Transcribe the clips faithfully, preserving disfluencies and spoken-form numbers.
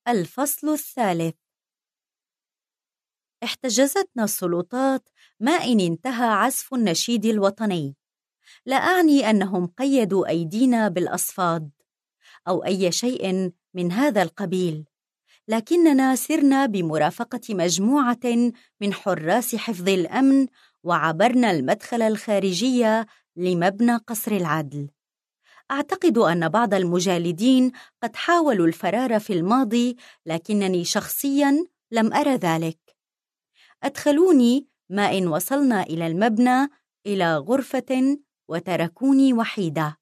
الفصل الثالث. احتجزتنا السلطات ما إن انتهى عزف النشيد الوطني. لا أعني أنهم قيدوا أيدينا بالأصفاد أو أي شيء من هذا القبيل، لكننا سرنا بمرافقة مجموعة من حراس حفظ الأمن وعبرنا المدخل الخارجي لمبنى قصر العدل. أعتقد أن بعض المجالدين قد حاولوا الفرار في الماضي، لكنني شخصياً لم أرى ذلك. أدخلوني ما إن وصلنا إلى المبنى إلى غرفة وتركوني وحيدة.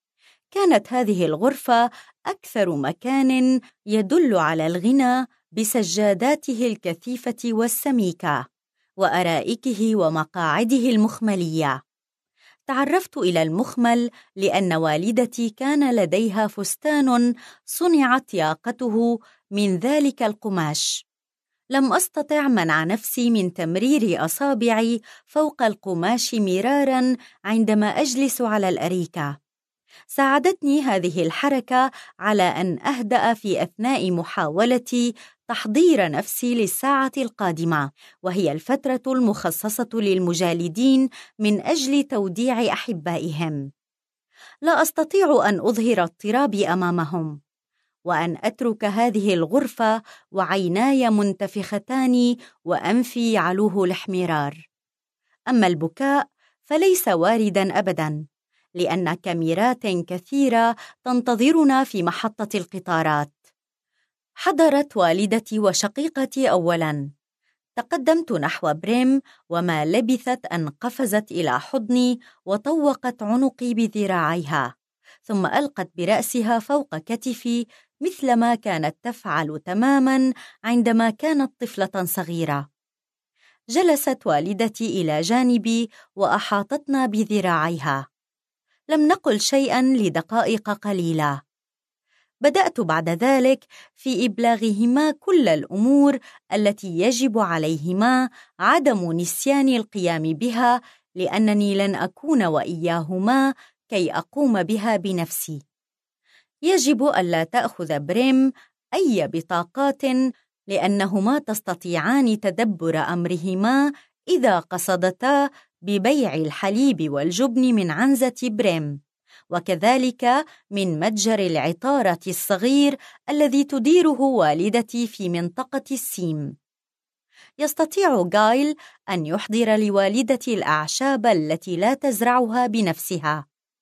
كانت هذه الغرفة أكثر مكان يدل على الغنى بسجاداته الكثيفة والسميكة وأرائكه ومقاعده المخملية. تعرفت إلى المخمل لأن والدتي كان لديها فستان صنعت ياقته من ذلك القماش. لم أستطع منع نفسي من تمرير أصابعي فوق القماش مراراً عندما أجلس على الأريكة. ساعدتني هذه الحركة على أن أهدأ في أثناء محاولتي تحضير نفسي للساعة القادمة، وهي الفترة المخصصة للمجالدين من أجل توديع أحبائهم. لا أستطيع أن أظهر اضطرابي أمامهم، وأن أترك هذه الغرفة وعيناي منتفختان وأنفي يعلوه الاحمرار. أما البكاء فليس وارداً أبداً، لأن كاميرات كثيرة تنتظرنا في محطة القطارات. حضرت والدتي وشقيقتي أولاً. تقدمت نحو بريم، وما لبثت أن قفزت إلى حضني وطوقت عنقي بذراعيها، ثم ألقت برأسها فوق كتفي مثلما كانت تفعل تماماً عندما كانت طفلة صغيرة. جلست والدتي إلى جانبي وأحاطتنا بذراعيها. لم نقل شيئاً لدقائق قليلة. بدأت بعد ذلك في إبلاغهما كل الأمور التي يجب عليهما عدم نسيان القيام بها، لأنني لن أكون وإياهما كي أقوم بها بنفسي. يجب ألا تأخذ بريم أي بطاقات، لأنهما تستطيعان تدبر أمرهما إذا قصدتا ببيع الحليب والجبن من عنزة بريم، وكذلك من متجر العطارة الصغير الذي تديره والدتي في منطقة السيم. يستطيع غايل أن يحضر لوالدتي الأعشاب التي لا تزرعها بنفسها،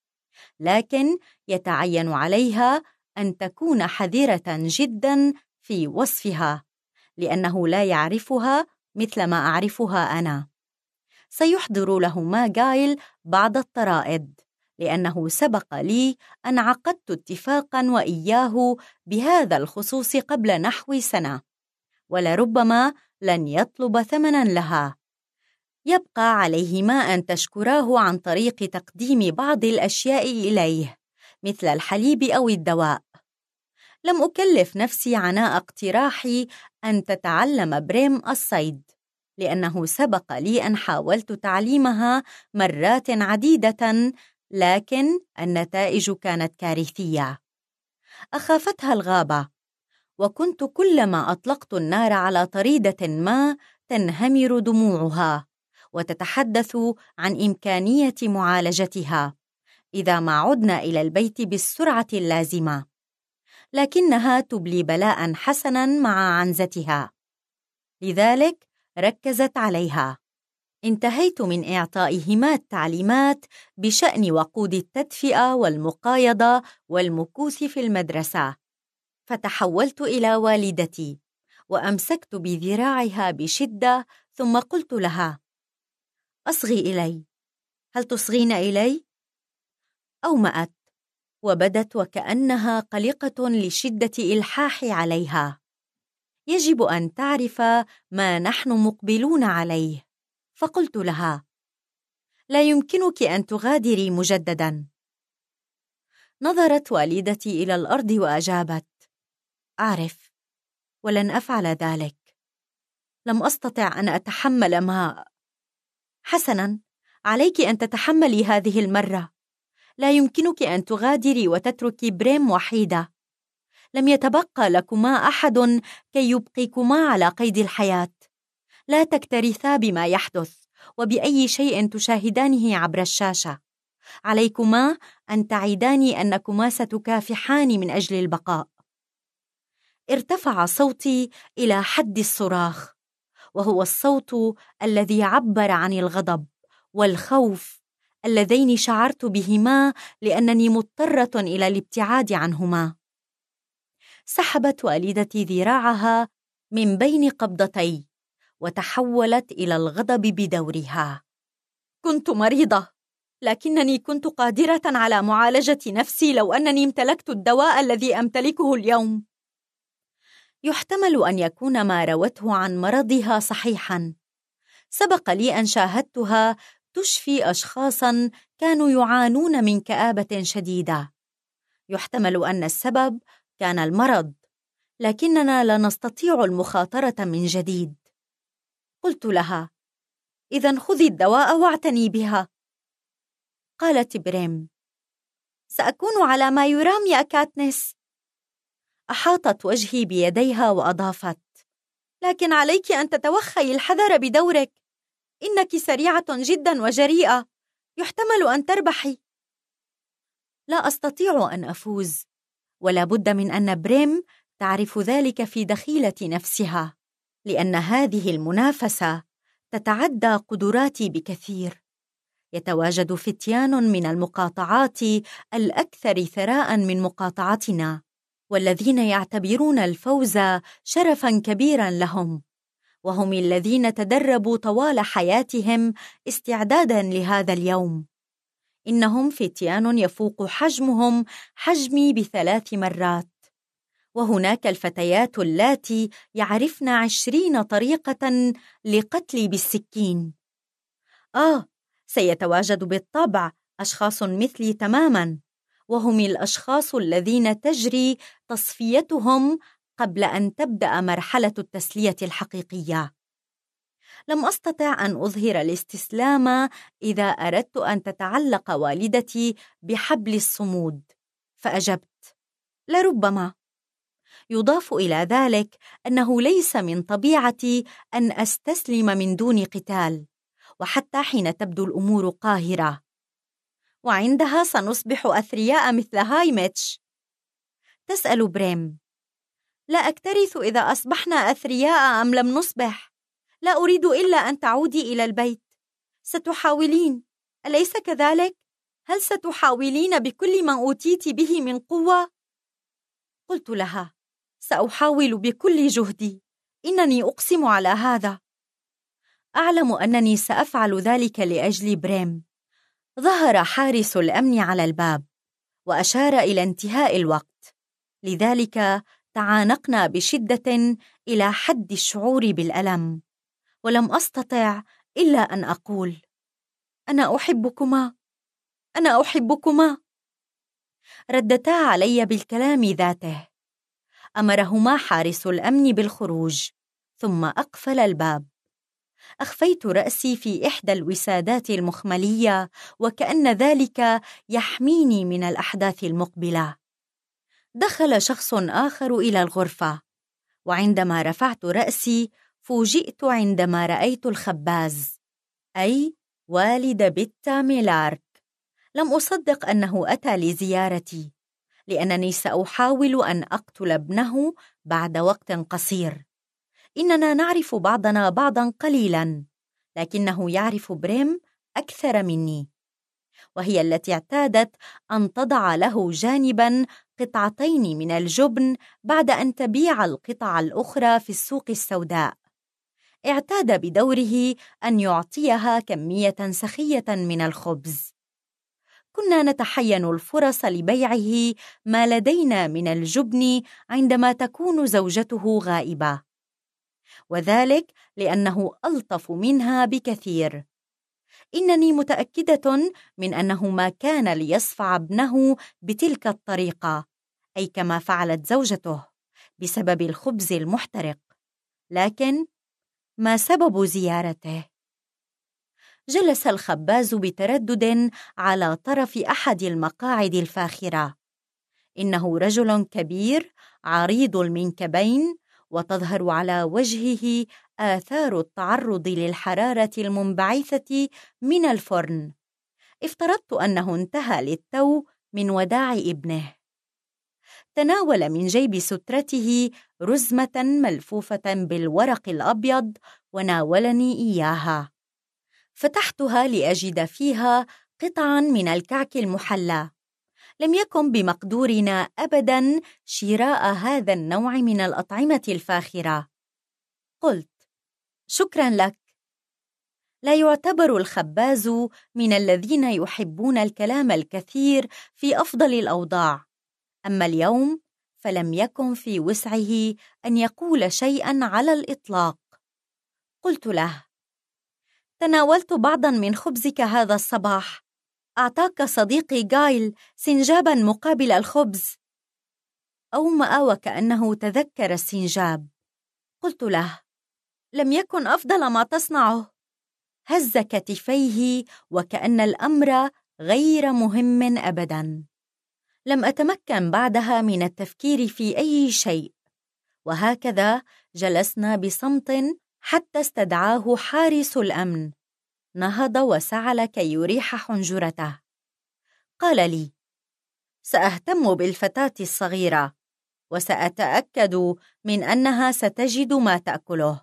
لكن يتعين عليها أن تكون حذرة جداً في وصفها، لأنه لا يعرفها مثل ما أعرفها أنا. سيحضر لهما غايل بعض الطرائد، لأنه سبق لي أن عقدت اتفاقاً وإياه بهذا الخصوص قبل نحو سنة، ولربما لن يطلب ثمناً لها. يبقى عليهما أن تشكراه عن طريق تقديم بعض الأشياء إليه، مثل الحليب أو الدواء. لم أكلف نفسي عناء اقتراحي أن تتعلم بريم الصيد، لأنه سبق لي أن حاولت تعليمها مرات عديدة، لكن النتائج كانت كارثية. أخافتها الغابة، وكنت كلما أطلقت النار على طريدة ما تنهمر دموعها وتتحدث عن إمكانية معالجتها إذا ما عدنا إلى البيت بالسرعة اللازمة، لكنها تبلي بلاء حسناً مع عنزتها، لذلك ركزت عليها. انتهيت من إعطائهما التعليمات بشأن وقود التدفئة والمقايضة والمكوث في المدرسة، فتحولت إلى والدتي وأمسكت بذراعها بشدة، ثم قلت لها: أصغي إلي، هل تصغين إلي؟ أومأت وبدت وكأنها قلقة لشدة إلحاحي عليها. يجب أن تعرف ما نحن مقبلون عليه، فقلت لها: لا يمكنك أن تغادري مجدداً. نظرت والدتي إلى الأرض وأجابت: أعرف، ولن أفعل ذلك. لم أستطع أن أتحمل ما حسناً، عليك أن تتحملي هذه المرة. لا يمكنك أن تغادري وتتركي بريم وحيدة. لم يتبقى لكما أحد كي يبقيكما على قيد الحياة. لا تكترثا بما يحدث وبأي شيء تشاهدانه عبر الشاشة. عليكما أن تعيدان أنكما ستكافحان من أجل البقاء. ارتفع صوتي إلى حد الصراخ، وهو الصوت الذي عبر عن الغضب والخوف اللذين شعرت بهما لأنني مضطرة إلى الابتعاد عنهما. سحبت والدتي ذراعها من بين قبضتي وتحولت إلى الغضب بدورها. كنت مريضة، لكنني كنت قادرة على معالجة نفسي لو أنني امتلكت الدواء الذي أمتلكه اليوم. يحتمل أن يكون ما روته عن مرضها صحيحاً. سبق لي أن شاهدتها تشفي أشخاصاً كانوا يعانون من كآبة شديدة. يحتمل أن السبب كان المرض، لكننا لا نستطيع المخاطرة من جديد. قلت لها: إذن خذي الدواء واعتني بها. قالت بريم: سأكون على ما يرام يا كاتنس. أحاطت وجهي بيديها وأضافت: لكن عليك أن تتوخي الحذر بدورك، إنك سريعة جدا وجريئة، يحتمل أن تربحي. لا أستطيع أن أفوز، ولا بد من أن بريم تعرف ذلك في دخيلة نفسها، لأن هذه المنافسة تتعدى قدراتي بكثير. يتواجد فتيان من المقاطعات الأكثر ثراء من مقاطعتنا، والذين يعتبرون الفوز شرفاً كبيراً لهم، وهم الذين تدربوا طوال حياتهم استعداداً لهذا اليوم. إنهم فتيان يفوق حجمهم حجمي بثلاث مرات، وهناك الفتيات اللاتي يعرفن عشرين طريقة لقتلي بالسكين. آه، سيتواجد بالطبع أشخاص مثلي تماماً، وهم الأشخاص الذين تجري تصفيتهم قبل أن تبدأ مرحلة التسلية الحقيقية. لم أستطع أن أظهر الاستسلام إذا أردت أن تتعلق والدتي بحبل الصمود، فأجبت: لربما. يضاف إلى ذلك أنه ليس من طبيعتي أن أستسلم من دون قتال، وحتى حين تبدو الأمور قاهرة. وعندها سنصبح أثرياء مثل هايميتش. تسأل بريم: لا أكترث إذا أصبحنا أثرياء أم لم نصبح. لا أريد إلا أن تعودي إلى البيت. ستحاولين، أليس كذلك؟ هل ستحاولين بكل ما أوتيت به من قوة؟ قلت لها: سأحاول بكل جهدي، إنني أقسم على هذا. أعلم أنني سأفعل ذلك لأجل بريم. ظهر حارس الأمن على الباب وأشار إلى انتهاء الوقت، لذلك تعانقنا بشدة إلى حد الشعور بالألم، ولم أستطع إلا أن أقول: أنا أحبكما، أنا أحبكما. ردتا علي بالكلام ذاته. أمرهما حارس الأمن بالخروج، ثم أقفل الباب. أخفيت رأسي في إحدى الوسادات المخملية، وكأن ذلك يحميني من الأحداث المقبلة. دخل شخص آخر إلى الغرفة، وعندما رفعت رأسي فوجئت عندما رأيت الخباز، أي والد بيتا ميلارك. لم أصدق أنه أتى لزيارتي، لأنني سأحاول أن أقتل ابنه بعد وقت قصير. إننا نعرف بعضنا بعضاً قليلاً، لكنه يعرف بريم أكثر مني، وهي التي اعتادت أن تضع له جانباً قطعتين من الجبن بعد أن تبيع القطع الأخرى في السوق السوداء. اعتاد بدوره أن يعطيها كمية سخية من الخبز. كنا نتحين الفرص لبيعه ما لدينا من الجبن عندما تكون زوجته غائبة، وذلك لأنه ألطف منها بكثير. إنني متأكدة من أنه ما كان ليصفع ابنه بتلك الطريقة، أي كما فعلت زوجته، بسبب الخبز المحترق. لكن ما سبب زيارته؟ جلس الخباز بتردد على طرف أحد المقاعد الفاخرة. إنه رجل كبير عريض المنكبين، وتظهر على وجهه آثار التعرض للحرارة المنبعثة من الفرن. افترضت أنه انتهى للتو من وداع ابنه. تناول من جيب سترته رزمة ملفوفة بالورق الأبيض وناولني إياها. فتحتها لأجد فيها قطعاً من الكعك المحلى. لم يكن بمقدورنا أبداً شراء هذا النوع من الأطعمة الفاخرة. قلت: شكراً لك. لا يعتبر الخباز من الذين يحبون الكلام الكثير في أفضل الأوضاع، أما اليوم فلم يكن في وسعه أن يقول شيئاً على الإطلاق. قلت له: تناولت بعضاً من خبزك هذا الصباح. أعطاك صديقي غايل سنجاباً مقابل الخبز. أومأ وكأنه تذكر السنجاب. قلت له: لم يكن أفضل ما تصنعه. هز كتفيه وكأن الأمر غير مهم أبداً. لم أتمكن بعدها من التفكير في أي شيء، وهكذا جلسنا بصمت حتى استدعاه حارس الأمن. نهض وسعل كي يريح حنجرته. قال لي: سأهتم بالفتاة الصغيرة، وسأتأكد من أنها ستجد ما تأكله.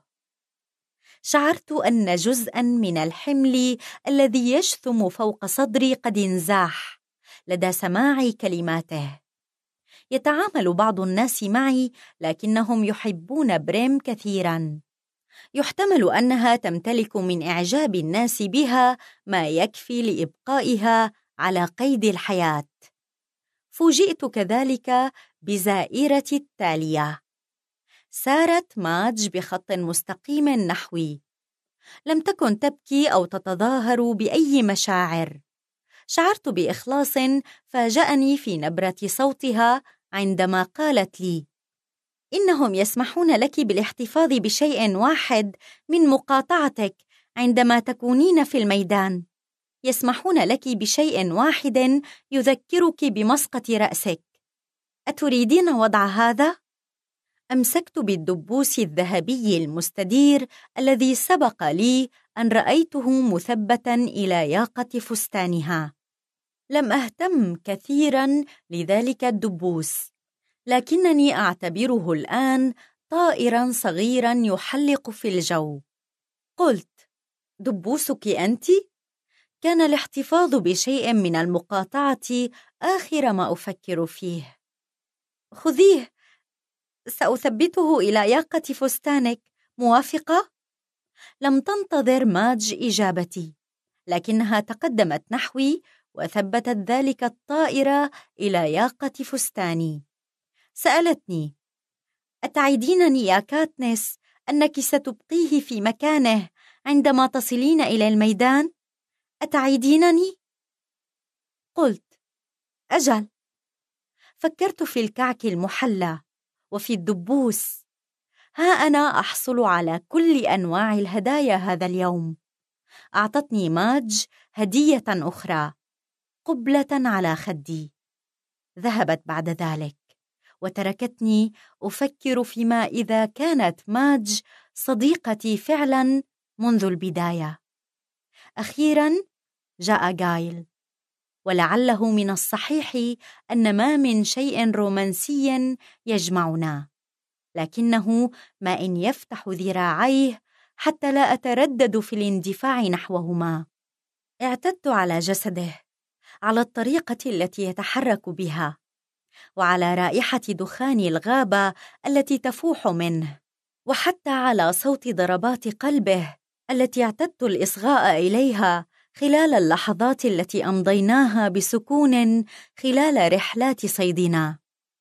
شعرت أن جزءاً من الحمل الذي يشثم فوق صدري قد انزاح لدى سماع كلماته. يتعامل بعض الناس معي لكنهم يحبون بريم كثيراً. يحتمل أنها تمتلك من إعجاب الناس بها ما يكفي لإبقائها على قيد الحياة. فوجئت كذلك بزائرة التالية. سارت ماج بخط مستقيم نحوي. لم تكن تبكي أو تتظاهر بأي مشاعر. شعرت بإخلاص فاجأني في نبرة صوتها عندما قالت لي: إنهم يسمحون لك بالاحتفاظ بشيء واحد من مقاطعتك عندما تكونين في الميدان. يسمحون لك بشيء واحد يذكرك بمسقط رأسك. أتريدين وضع هذا؟ أمسكت بالدبوس الذهبي المستدير الذي سبق لي أن رأيته مثبتاً إلى ياقة فستانها. لم أهتم كثيراً لذلك الدبوس، لكنني أعتبره الآن طائراً صغيراً يحلق في الجو. قلت: دبوسك أنت؟ كان الاحتفاظ بشيء من المقاطعة آخر ما أفكر فيه. خذيه، سأثبته إلى ياقة فستانك، موافقة؟ لم تنتظر ماج إجابتي، لكنها تقدمت نحوي وثبتت ذلك الطائر إلى ياقة فستاني. سألتني: أتعدينني يا كاتنس أنك ستبقيه في مكانه عندما تصلين إلى الميدان؟ أتعدينني؟ قلت: أجل. فكرت في الكعك المحلى وفي الدبوس. ها أنا أحصل على كل أنواع الهدايا هذا اليوم. أعطتني ماج هدية أخرى، قبلة على خدي. ذهبت بعد ذلك وتركتني أفكر فيما إذا كانت ماج صديقتي فعلاً منذ البداية. أخيراً جاء غايل، ولعله من الصحيح أن ما من شيء رومانسي يجمعنا، لكنه ما إن يفتح ذراعيه حتى لا أتردد في الاندفاع نحوهما. اعتدت على جسده، على الطريقة التي يتحرك بها، وعلى رائحة دخان الغابة التي تفوح منه، وحتى على صوت ضربات قلبه التي اعتدت الإصغاء إليها خلال اللحظات التي أمضيناها بسكون خلال رحلات صيدنا.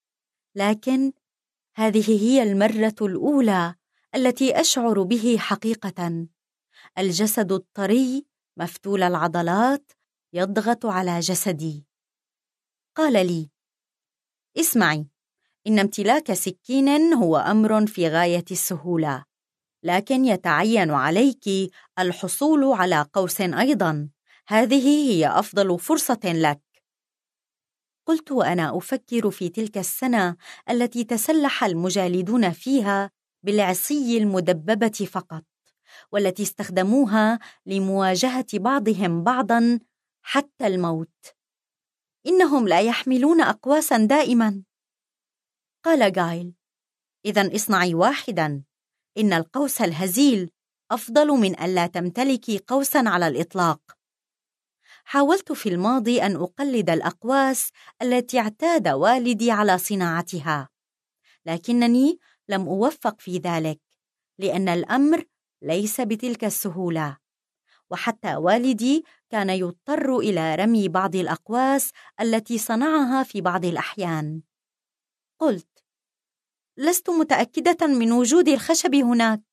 لكن هذه هي المرة الأولى التي أشعر به حقيقة. الجسد الطري مفتول العضلات يضغط على جسدي. قال لي: اسمعي، إن امتلاك سكين هو أمر في غاية السهولة، لكن يتعين عليك الحصول على قوس أيضاً. هذه هي أفضل فرصة لك. قلت وأنا أفكر في تلك السنة التي تسلح المجالدون فيها بالعصي المدببة فقط، والتي استخدموها لمواجهة بعضهم بعضاً حتى الموت. إنهم لا يحملون أقواساً دائماً. قال غايل: إذن اصنعي واحداً، إن القوس الهزيل أفضل من ألا تمتلكي قوساً على الإطلاق. حاولت في الماضي أن أقلد الأقواس التي اعتاد والدي على صناعتها، لكنني لم أوفق في ذلك، لأن الأمر ليس بتلك السهولة، وحتى والدي كان يضطر إلى رمي بعض الأقواس التي صنعها في بعض الأحيان. قلت: لست متأكدة من وجود الخشب هناك.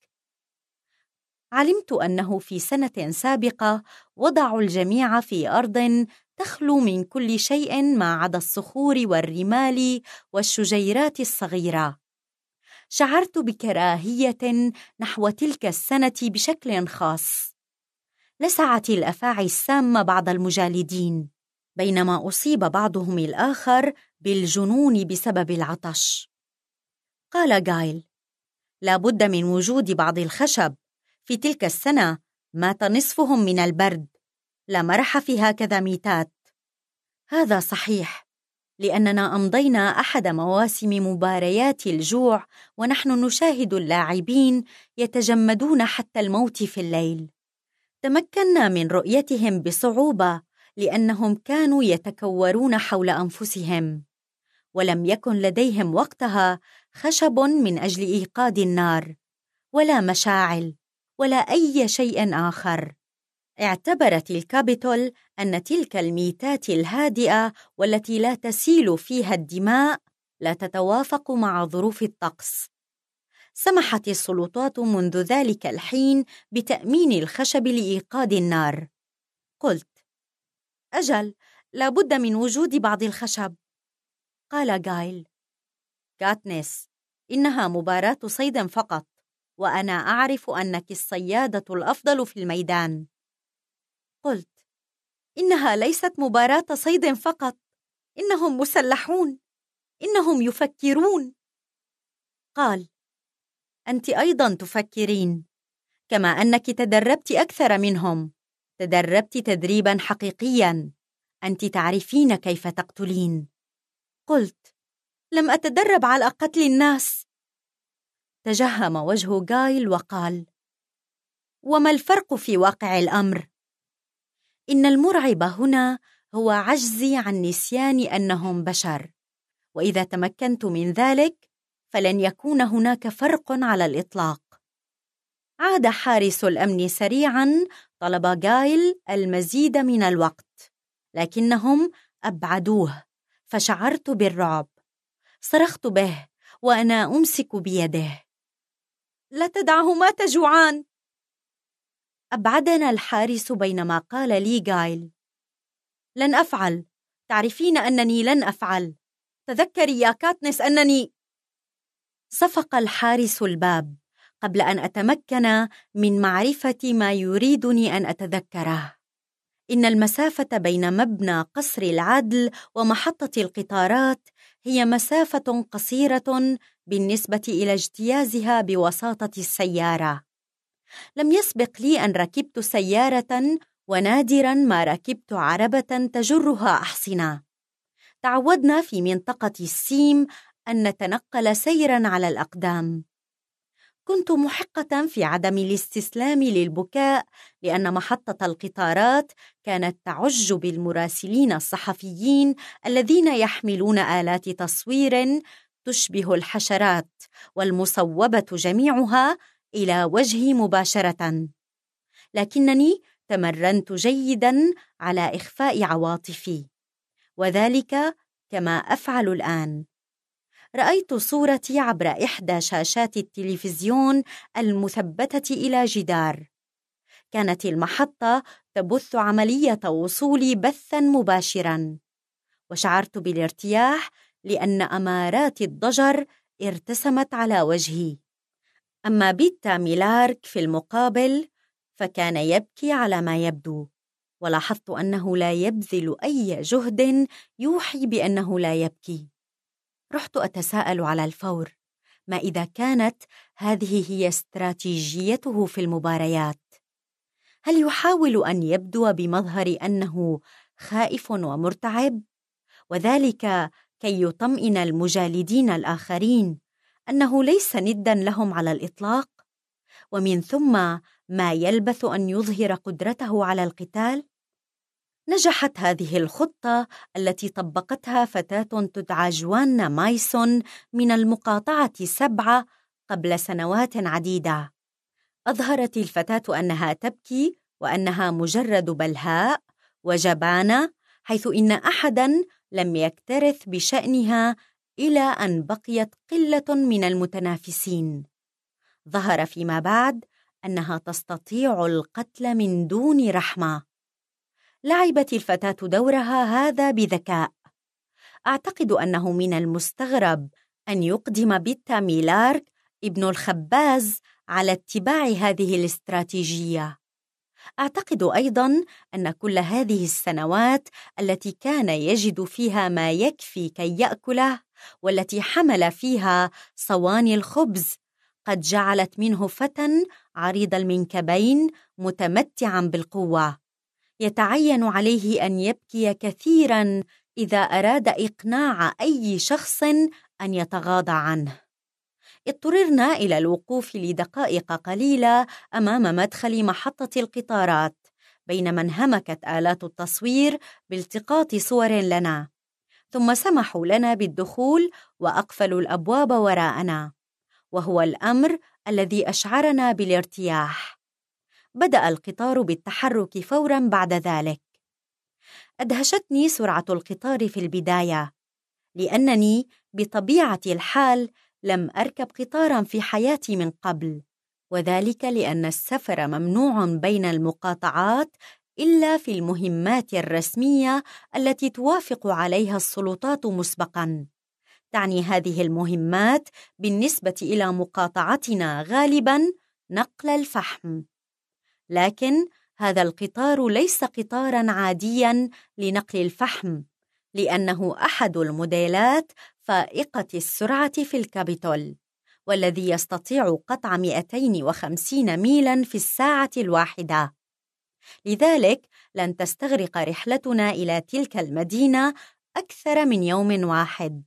علمت أنه في سنة سابقة وضعوا الجميع في أرض تخلو من كل شيء ما عدا الصخور والرمال والشجيرات الصغيرة. شعرت بكراهية نحو تلك السنة بشكل خاص. لسعت الأفاعي السامة بعض المجالدين، بينما أصيب بعضهم الآخر بالجنون بسبب العطش. قال غايل: لا بد من وجود بعض الخشب. في تلك السنة مات نصفهم من البرد. لا مرح في هكذا ميتات. هذا صحيح، لأننا أمضينا أحد مواسم مباريات الجوع ونحن نشاهد اللاعبين يتجمدون حتى الموت في الليل. تمكنا من رؤيتهم بصعوبة لأنهم كانوا يتكورون حول أنفسهم، ولم يكن لديهم وقتها خشب من أجل إيقاد النار، ولا مشاعل، ولا أي شيء آخر. اعتبرت الكابيتول أن تلك الميتات الهادئة والتي لا تسيل فيها الدماء لا تتوافق مع ظروف الطقس. سمحت السلطات منذ ذلك الحين بتأمين الخشب لإيقاد النار. قلت: أجل، لا بد من وجود بعض الخشب. قال غايل: كاتنس، إنها مباراة صيد فقط، وأنا أعرف أنك الصيادة الأفضل في الميدان. قلت: إنها ليست مباراة صيد فقط، إنهم مسلحون، إنهم يفكرون. قال: أنت أيضاً تفكرين، كما أنك تدربت أكثر منهم، تدربت تدريباً حقيقياً، أنت تعرفين كيف تقتلين. قلت: لم أتدرب على قتل الناس. تجهم وجه غايل وقال: وما الفرق في واقع الأمر؟ إن المرعب هنا هو عجزي عن نسيان أنهم بشر، وإذا تمكنت من ذلك فلن يكون هناك فرق على الإطلاق. عاد حارس الأمن سريعاً، طلب غايل المزيد من الوقت، لكنهم أبعدوه، فشعرت بالرعب. صرخت به وأنا أمسك بيده: لا تدعه، مات جوعان. أبعدنا الحارس بينما قال لي غايل: لن أفعل، تعرفين أنني لن أفعل، تذكري يا كاتنس أنني. صفق الحارس الباب قبل أن أتمكن من معرفة ما يريدني أن أتذكره. إن المسافة بين مبنى قصر العدل ومحطة القطارات هي مسافة قصيرة بالنسبة إلى اجتيازها بوساطة السيارة. لم يسبق لي أن ركبت سيارة، ونادراً ما ركبت عربة تجرها أحصنة. تعودنا في منطقة السيم أن نتنقل سيراً على الأقدام. كنت محقة في عدم الاستسلام للبكاء، لأن محطة القطارات كانت تعج بالمراسلين الصحفيين الذين يحملون آلات تصوير تشبه الحشرات، والمصوبة جميعها إلى وجهي مباشرة. لكنني تمرنت جيداً على إخفاء عواطفي، وذلك كما أفعل الآن. رأيت صورتي عبر إحدى شاشات التلفزيون المثبتة إلى جدار. كانت المحطة تبث عملية وصولي بثاً مباشراً، وشعرت بالارتياح لأن أمارات الضجر ارتسمت على وجهي. أما بيتا ميلارك في المقابل فكان يبكي على ما يبدو. ولاحظت أنه لا يبذل أي جهد يوحي بأنه لا يبكي. رحت أتساءل على الفور، ما إذا كانت هذه هي استراتيجيته في المباريات؟ هل يحاول أن يبدو بمظهر أنه خائف ومرتعب، وذلك كي يطمئن المجالدين الآخرين أنه ليس نداً لهم على الإطلاق، ومن ثم ما يلبث أن يظهر قدرته على القتال؟ نجحت هذه الخطة التي طبقتها فتاة تدعى جوانا مايسون من المقاطعة سبعة قبل سنوات عديدة. أظهرت الفتاة أنها تبكي وأنها مجرد بلهاء وجبانة، حيث إن أحداً لم يكترث بشأنها إلى أن بقيت قلة من المتنافسين. ظهر فيما بعد أنها تستطيع القتل من دون رحمة. لعبت الفتاة دورها هذا بذكاء. أعتقد أنه من المستغرب أن يقدم بيتا ميلارك ابن الخباز على اتباع هذه الاستراتيجية. أعتقد أيضاً أن كل هذه السنوات التي كان يجد فيها ما يكفي كي يأكله، والتي حمل فيها صواني الخبز، قد جعلت منه فتى عريض المنكبين متمتعاً بالقوة، يتعين عليه أن يبكي كثيراً إذا أراد إقناع أي شخص أن يتغاضى عنه. اضطررنا إلى الوقوف لدقائق قليلة أمام مدخل محطة القطارات، بينما انهمكت آلات التصوير بالتقاط صور لنا، ثم سمحوا لنا بالدخول وأقفلوا الأبواب وراءنا، وهو الأمر الذي أشعرنا بالارتياح. بدأ القطار بالتحرك فوراً بعد ذلك. أدهشتني سرعة القطار في البداية، لأنني بطبيعة الحال لم أركب قطاراً في حياتي من قبل، وذلك لأن السفر ممنوع بين المقاطعات إلا في المهمات الرسمية التي توافق عليها السلطات مسبقاً. تعني هذه المهمات بالنسبة إلى مقاطعتنا غالباً نقل الفحم، لكن هذا القطار ليس قطاراً عادياً لنقل الفحم، لأنه أحد الموديلات فائقة السرعة في الكابيتول، والذي يستطيع قطع مئتين وخمسين ميلاً في الساعة الواحدة. لذلك لن تستغرق رحلتنا إلى تلك المدينة أكثر من يوم واحد.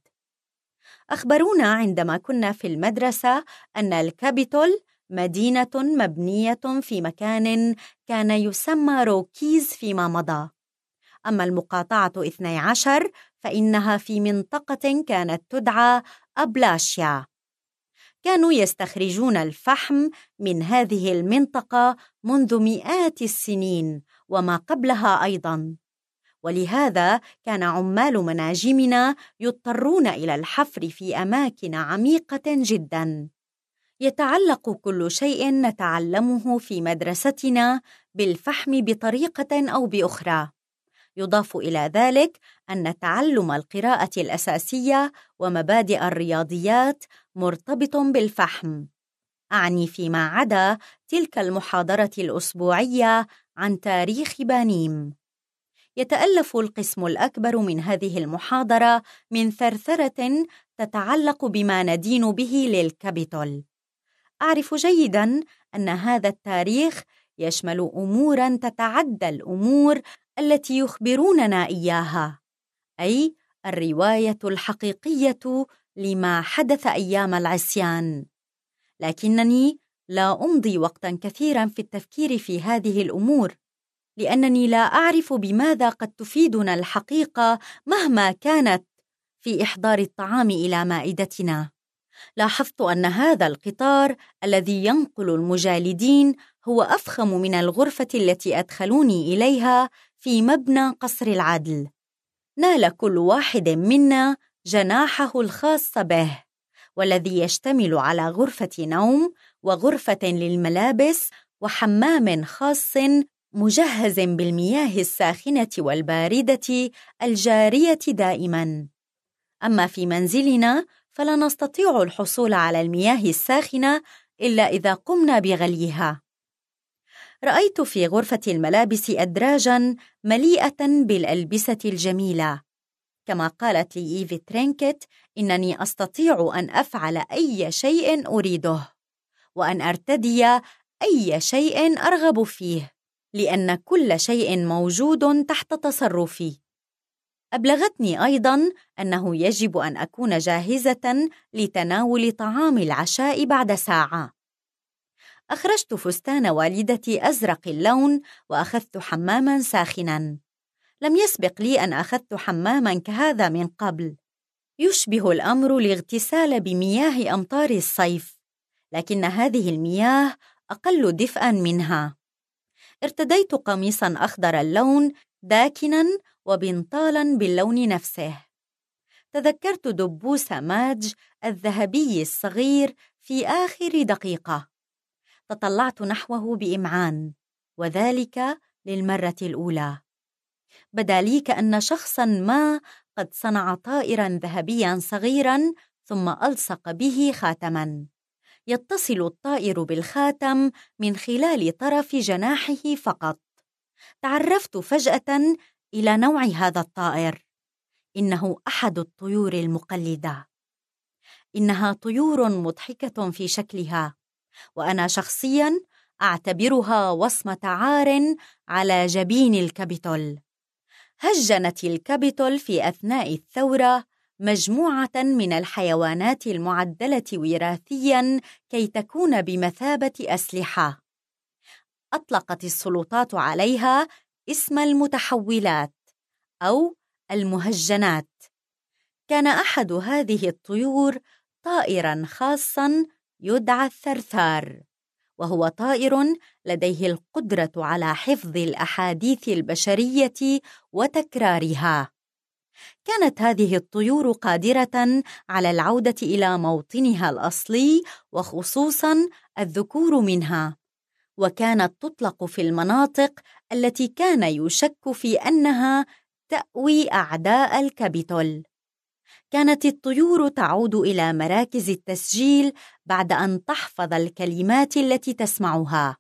أخبرونا عندما كنا في المدرسة أن الكابيتول مدينة مبنية في مكان كان يسمى روكيز فيما مضى، أما المقاطعة اثني عشر فإنها في منطقة كانت تدعى أبلاشيا. كانوا يستخرجون الفحم من هذه المنطقة منذ مئات السنين وما قبلها أيضاً، ولهذا كان عمال مناجمنا يضطرون إلى الحفر في أماكن عميقة جداً. يتعلق كل شيء نتعلمه في مدرستنا بالفحم بطريقة أو بأخرى. يضاف إلى ذلك أن تعلم القراءة الأساسية ومبادئ الرياضيات مرتبط بالفحم، أعني فيما عدا تلك المحاضرة الأسبوعية عن تاريخ بانيم. يتألف القسم الأكبر من هذه المحاضرة من ثرثرة تتعلق بما ندين به للكابيتول. أعرف جيداً أن هذا التاريخ يشمل أموراً تتعدى الأمور التي يخبروننا إياها، أي الرواية الحقيقية لما حدث أيام العصيان، لكنني لا أمضي وقتاً كثيراً في التفكير في هذه الأمور، لأنني لا أعرف بماذا قد تفيدنا الحقيقة مهما كانت في إحضار الطعام إلى مائدتنا. لاحظت أن هذا القطار الذي ينقل المجالدين هو أفخم من الغرفة التي أدخلوني إليها في مبنى قصر العدل. نال كل واحد منا جناحه الخاص به، والذي يشتمل على غرفة نوم وغرفة للملابس وحمام خاص مجهز بالمياه الساخنة والباردة الجارية دائماً. أما في منزلنا فلا نستطيع الحصول على المياه الساخنة إلا إذا قمنا بغليها. رأيت في غرفة الملابس أدراجاً مليئة بالألبسة الجميلة. كما قالت لي إيفي ترينكيت: إنني أستطيع أن أفعل أي شيء أريده، وأن أرتدي أي شيء أرغب فيه، لأن كل شيء موجود تحت تصرفي. أبلغتني أيضاً أنه يجب أن أكون جاهزة لتناول طعام العشاء بعد ساعة. أخرجت فستان والدتي أزرق اللون وأخذت حماماً ساخناً. لم يسبق لي أن أخذت حماماً كهذا من قبل. يشبه الأمر الاغتسال بمياه أمطار الصيف، لكن هذه المياه أقل دفئاً منها. ارتديت قميصاً أخضر اللون داكناً وبنطالاً باللون نفسه. تذكرت دبوس ماج الذهبي الصغير في آخر دقيقة. تطلعت نحوه بإمعان، وذلك للمرة الأولى. بدا لي كأن شخصاً ما قد صنع طائراً ذهبياً صغيراً ثم ألصق به خاتماً. يتصل الطائر بالخاتم من خلال طرف جناحه فقط. تعرفت فجأة إلى نوع هذا الطائر. إنه أحد الطيور المقلدة. إنها طيور مضحكة في شكلها، وأنا شخصياً أعتبرها وصمة عار على جبين الكابيتول. هجنت الكابيتول في أثناء الثورة مجموعة من الحيوانات المعدلة وراثياً كي تكون بمثابة أسلحة. أطلقت السلطات عليها اسم المتحولات أو المهجنات. كان أحد هذه الطيور طائراً خاصاً يدعى الثرثار، وهو طائر لديه القدرة على حفظ الأحاديث البشرية وتكرارها. كانت هذه الطيور قادرة على العودة إلى موطنها الأصلي، وخصوصاً الذكور منها، وكانت تطلق في المناطق التي كان يشك في أنها تأوي أعداء الكابيتول. كانت الطيور تعود إلى مراكز التسجيل بعد أن تحفظ الكلمات التي تسمعها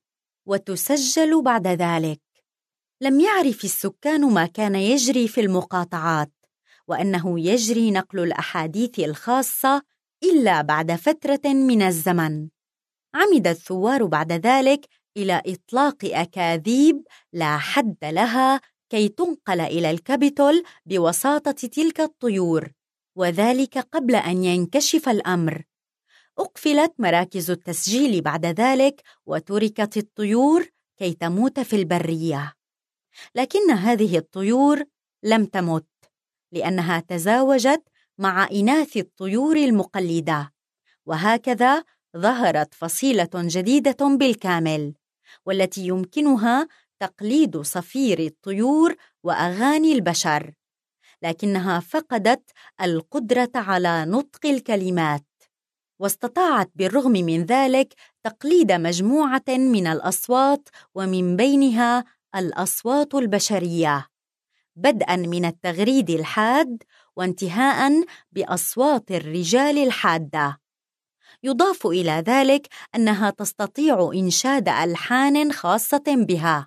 وتسجل بعد ذلك. لم يعرف السكان ما كان يجري في المقاطعات، وأنه يجري نقل الأحاديث الخاصة إلا بعد فترة من الزمن. عمد الثوار بعد ذلك إلى إطلاق أكاذيب لا حد لها كي تنقل إلى الكابيتول بوساطة تلك الطيور، وذلك قبل أن ينكشف الأمر. أقفلت مراكز التسجيل بعد ذلك، وتركت الطيور كي تموت في البرية. لكن هذه الطيور لم تمت، لأنها تزاوجت مع إناث الطيور المقلدة، وهكذا ظهرت فصيلة جديدة بالكامل، والتي يمكنها تقليد صفير الطيور وأغاني البشر، لكنها فقدت القدرة على نطق الكلمات. واستطاعت بالرغم من ذلك تقليد مجموعة من الأصوات، ومن بينها الأصوات البشرية، بدءاً من التغريد الحاد وانتهاءً بأصوات الرجال الحادة. يضاف إلى ذلك أنها تستطيع إنشاد ألحان خاصة بها.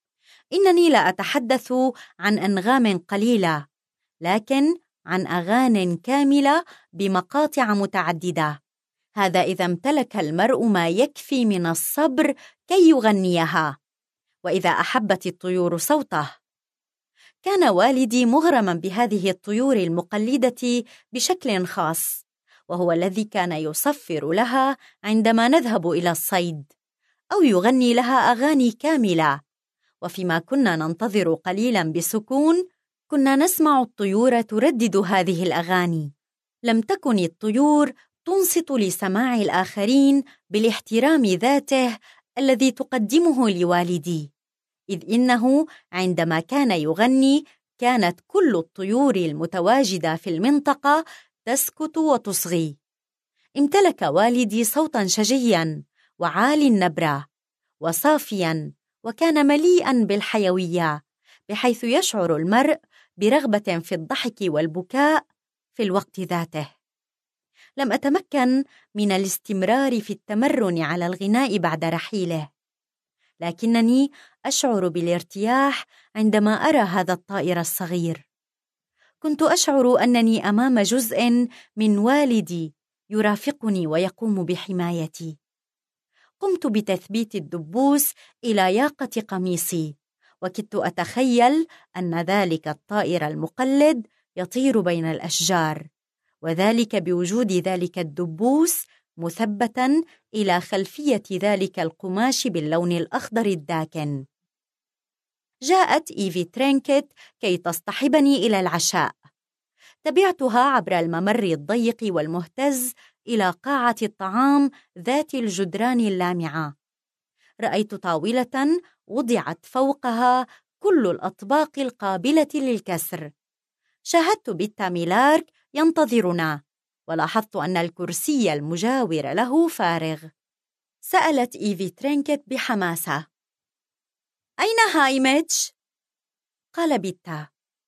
إنني لا أتحدث عن أنغام قليلة، لكن عن أغاني كاملة بمقاطع متعددة. هذا إذا امتلك المرء ما يكفي من الصبر كي يغنيها، وإذا أحبت الطيور صوته. كان والدي مغرماً بهذه الطيور المقلدة بشكل خاص، وهو الذي كان يصفر لها عندما نذهب إلى الصيد، أو يغني لها أغاني كاملة. وفيما كنا ننتظر قليلاً بسكون، كنا نسمع الطيور تردد هذه الأغاني. لم تكن الطيور تنصت لسماع الآخرين بالاحترام ذاته الذي تقدمه لوالدي، إذ إنه عندما كان يغني كانت كل الطيور المتواجدة في المنطقة تسكت وتصغي. امتلك والدي صوتاً شجياً وعالي النبرة وصافياً، وكان مليئاً بالحيوية، بحيث يشعر المرء برغبة في الضحك والبكاء في الوقت ذاته. لم أتمكن من الاستمرار في التمرن على الغناء بعد رحيله، لكنني أشعر بالارتياح عندما أرى هذا الطائر الصغير. كنت أشعر أنني أمام جزء من والدي يرافقني ويقوم بحمايتي. قمت بتثبيت الدبوس إلى ياقة قميصي، وكدت أتخيل أن ذلك الطائر المقلد يطير بين الأشجار، وذلك بوجود ذلك الدبوس مثبتاً إلى خلفية ذلك القماش باللون الأخضر الداكن. جاءت إيفي ترينكيت كي تصطحبني إلى العشاء. تبعتها عبر الممر الضيق والمهتز إلى قاعة الطعام ذات الجدران اللامعة. رأيت طاولة وضعت فوقها كل الأطباق القابلة للكسر. شاهدت بيتا ميلارك ينتظرنا، ولاحظت أن الكرسي المجاور له فارغ. سألت إيفي ترينكيت بحماسة: أين هايميتش؟ قال بيتا: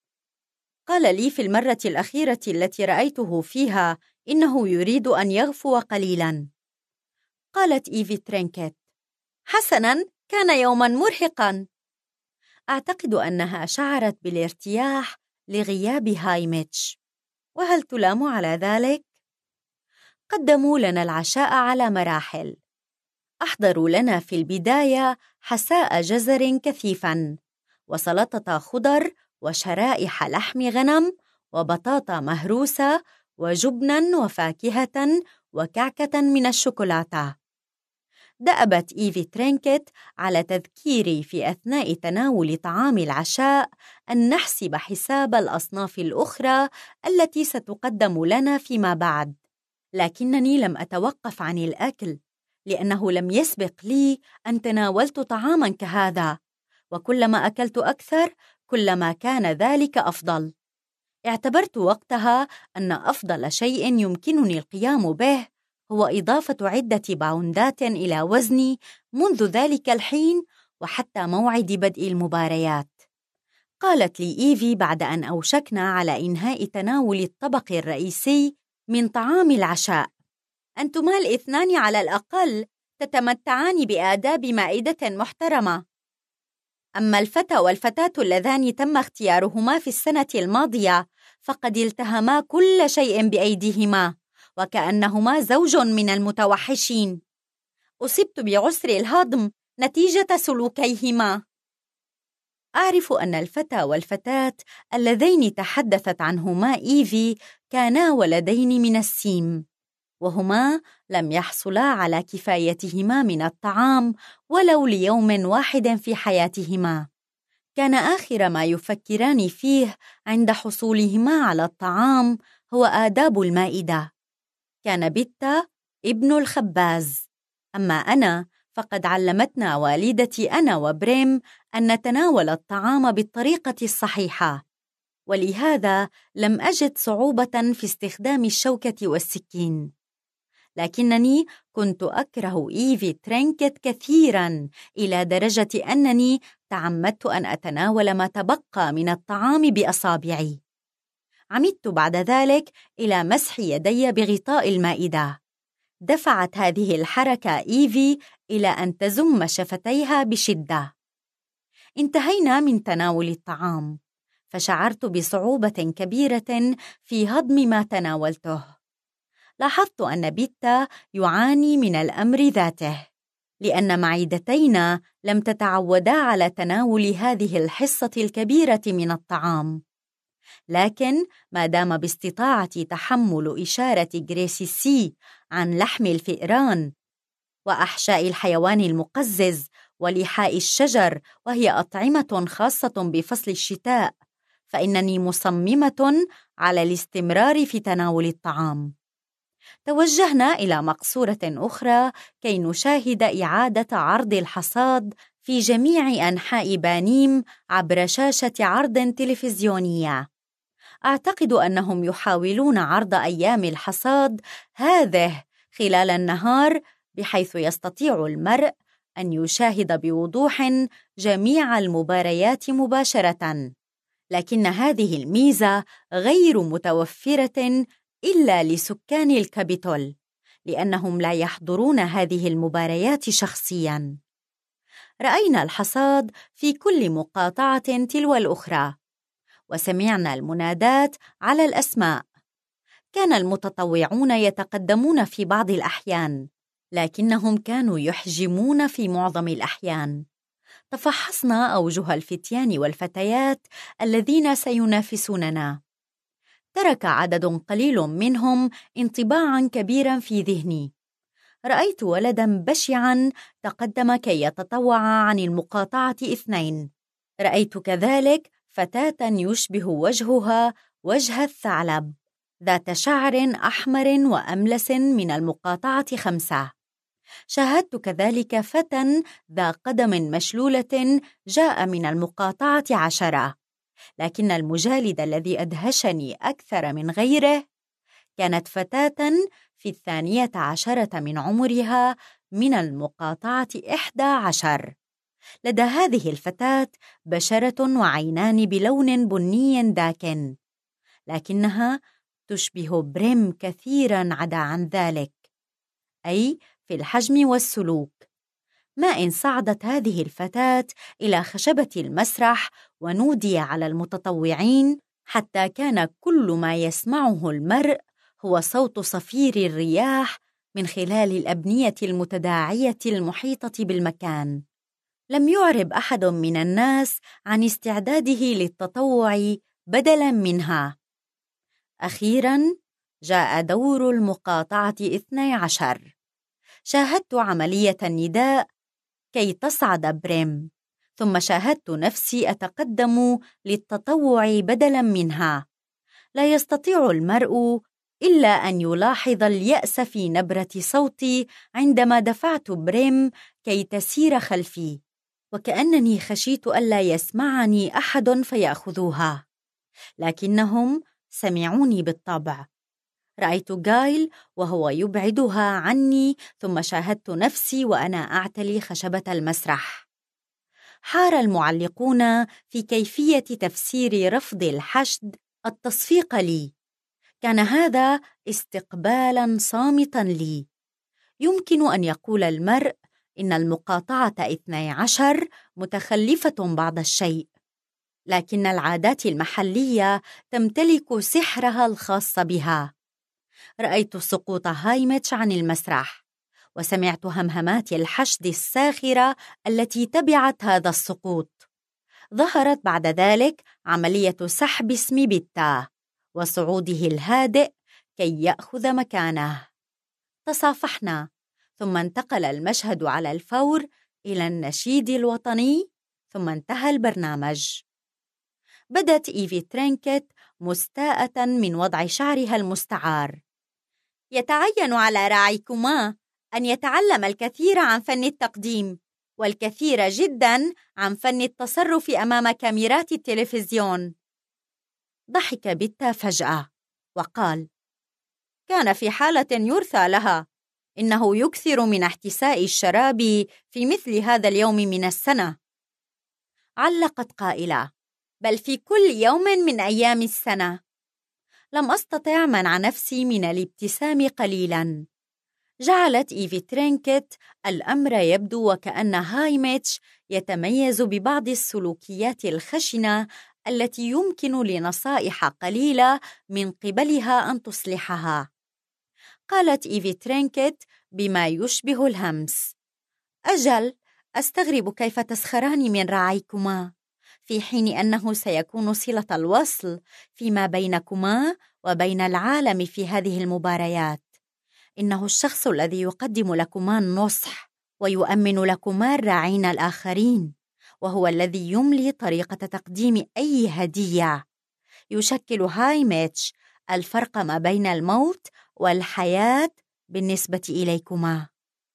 قال لي في المرة الأخيرة التي رأيته فيها إنه يريد أن يغفو قليلاً. قالت إيفي ترينكيت: حسناً، كان يوماً مرهقاً. أعتقد أنها شعرت بالارتياح لغياب هايميتش. وهل تلام على ذلك؟ قدموا لنا العشاء على مراحل. أحضروا لنا في البداية حساء جزر كثيفاً، وسلطة خضر، وشرائح لحم غنم، وبطاطا مهروسة، وجبناً، وفاكهة، وكعكة من الشوكولاتة. دأبت إيفي ترينكيت على تذكيري في أثناء تناول طعام العشاء أن نحسب حساب الأصناف الأخرى التي ستقدم لنا فيما بعد، لكنني لم أتوقف عن الأكل، لأنه لم يسبق لي أن تناولت طعاماً كهذا، وكلما أكلت أكثر كلما كان ذلك أفضل. اعتبرت وقتها أن أفضل شيء يمكنني القيام به هو إضافة عدة باوندات إلى وزني منذ ذلك الحين وحتى موعد بدء المباريات. قالت لي إيفي بعد أن أوشكنا على إنهاء تناول الطبق الرئيسي من طعام العشاء: أنتما الاثنان على الأقل تتمتعان بآداب مائدة محترمة. أما الفتى والفتاة اللذان تم اختيارهما في السنة الماضية فقد التهما كل شيء بأيديهما، وكأنهما زوج من المتوحشين. أصبت بعسر الهضم نتيجة سلوكيهما. أعرف أن الفتى والفتاة اللذين تحدثت عنهما إيفي كانا ولدين من السيم، وهما لم يحصلا على كفايتهما من الطعام ولو ليوم واحد في حياتهما. كان آخر ما يفكران فيه عند حصولهما على الطعام هو آداب المائدة. كان بيتا ابن الخباز، أما أنا فقد علمتنا والدتي أنا وبريم أن نتناول الطعام بالطريقة الصحيحة، ولهذا لم أجد صعوبة في استخدام الشوكة والسكين. لكنني كنت أكره إيفي ترينكيت كثيراً إلى درجة أنني تعمدت أن أتناول ما تبقى من الطعام بأصابعي. عمدت بعد ذلك إلى مسح يدي بغطاء المائدة. دفعت هذه الحركة إيفي إلى أن تزم شفتيها بشدة. انتهينا من تناول الطعام، فشعرت بصعوبة كبيرة في هضم ما تناولته. لاحظت أن بيتا يعاني من الأمر ذاته، لأن معدتينا لم تتعودا على تناول هذه الحصة الكبيرة من الطعام. لكن ما دام باستطاعتي تحمل إشارة جريسي سي عن لحم الفئران وأحشاء الحيوان المقزز ولحاء الشجر، وهي أطعمة خاصة بفصل الشتاء، فإنني مصممة على الاستمرار في تناول الطعام. توجهنا إلى مقصورة أخرى كي نشاهد إعادة عرض الحصاد في جميع أنحاء بانيم عبر شاشة عرض تلفزيونية. أعتقد أنهم يحاولون عرض أيام الحصاد هذه خلال النهار، بحيث يستطيع المرء أن يشاهد بوضوح جميع المباريات مباشرة. لكن هذه الميزة غير متوفرة إلا لسكان الكابيتول، لأنهم لا يحضرون هذه المباريات شخصياً. رأينا الحصاد في كل مقاطعة تلو الأخرى، وسمعنا المنادات على الأسماء. كان المتطوعون يتقدمون في بعض الأحيان، لكنهم كانوا يحجمون في معظم الأحيان. تفحصنا أوجه الفتيان والفتيات الذين سينافسوننا. ترك عدد قليل منهم انطباعاً كبيراً في ذهني. رأيت ولداً بشعاً تقدم كي يتطوع عن المقاطعة اثنين. رأيت كذلك فتاة يشبه وجهها وجه الثعلب، ذات شعر أحمر وأملس من المقاطعة خمسة. شاهدت كذلك فتى ذا قدم مشلولة جاء من المقاطعة عشرة، لكن المجالد الذي أدهشني أكثر من غيره كانت فتاة في الثانية عشرة من عمرها من المقاطعة إحدى عشر. لدى هذه الفتاة بشرة وعينان بلون بني داكن، لكنها تشبه بريم كثيراً عدا عن ذلك، أي في الحجم والسلوك. ما إن صعدت هذه الفتاة إلى خشبة المسرح ونودي على المتطوعين، حتى كان كل ما يسمعه المرء هو صوت صفير الرياح من خلال الأبنية المتداعية المحيطة بالمكان. لم يعرب أحد من الناس عن استعداده للتطوع بدلاً منها. أخيراً جاء دور المقاطعة اثني عشر. شاهدت عملية النداء كي تصعد بريم، ثم شاهدت نفسي أتقدم للتطوع بدلاً منها. لا يستطيع المرء إلا أن يلاحظ اليأس في نبرة صوتي عندما دفعت بريم كي تسير خلفي، وكأنني خشيت ألا يسمعني أحد فيأخذوها، لكنهم سمعوني بالطبع. رأيت جايل وهو يبعدها عني، ثم شاهدت نفسي وأنا أعتلي خشبة المسرح. حار المعلقون في كيفية تفسير رفض الحشد التصفيق لي. كان هذا استقبالاً صامتاً لي. يمكن أن يقول المرء إن المقاطعة اثني عشر متخلفة بعض الشيء، لكن العادات المحلية تمتلك سحرها الخاص بها. رأيت سقوط هايميتش عن المسرح، وسمعت همهمات الحشد الساخرة التي تبعت هذا السقوط. ظهرت بعد ذلك عملية سحب اسم بيتا وصعوده الهادئ كي يأخذ مكانه. تصافحنا، ثم انتقل المشهد على الفور إلى النشيد الوطني، ثم انتهى البرنامج. بدت إيفي ترينكيت مستاءة من وضع شعرها المستعار. يتعين على راعيكما أن يتعلم الكثير عن فن التقديم، والكثير جداً عن فن التصرف أمام كاميرات التلفزيون. ضحك بيتا فجأة وقال: كان في حالة يرثى لها. إنه يكثر من احتساء الشراب في مثل هذا اليوم من السنة. علقت قائلة: بل في كل يوم من أيام السنة. لم أستطع منع نفسي من الابتسام قليلاً. جعلت إيفي ترينكيت الأمر يبدو وكأن هايميتش يتميز ببعض السلوكيات الخشنة التي يمكن لنصائح قليلة من قبلها أن تصلحها. قالت إيفي ترينكيت بما يشبه الهمس: أجل، أستغرب كيف تسخران من رعايكما، في حين أنه سيكون صلة الوصل فيما بينكما وبين العالم في هذه المباريات. إنه الشخص الذي يقدم لكما النصح ويؤمن لكما الراعين الآخرين، وهو الذي يملي طريقة تقديم أي هدية. يشكل هايميتش الفرق ما بين الموت والحياة بالنسبة إليكما.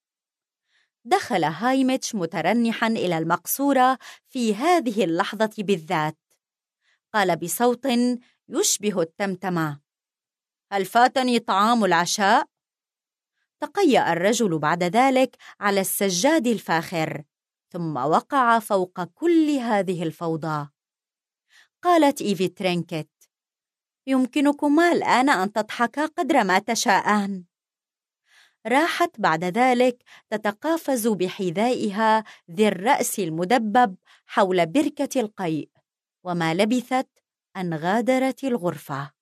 دخل هايميتش مترنحاً إلى المقصورة في هذه اللحظة بالذات. قال بصوت يشبه التمتمة: هل فاتني طعام العشاء؟ تقيأ الرجل بعد ذلك على السجاد الفاخر، ثم وقع فوق كل هذه الفوضى. قالت إيفي ترينكيت: يمكنكما الآن أن تضحكا قدر ما تشاءان. راحت بعد ذلك تتقافز بحذائها ذي الرأس المدبب حول بركة القيء، وما لبثت أن غادرت الغرفة.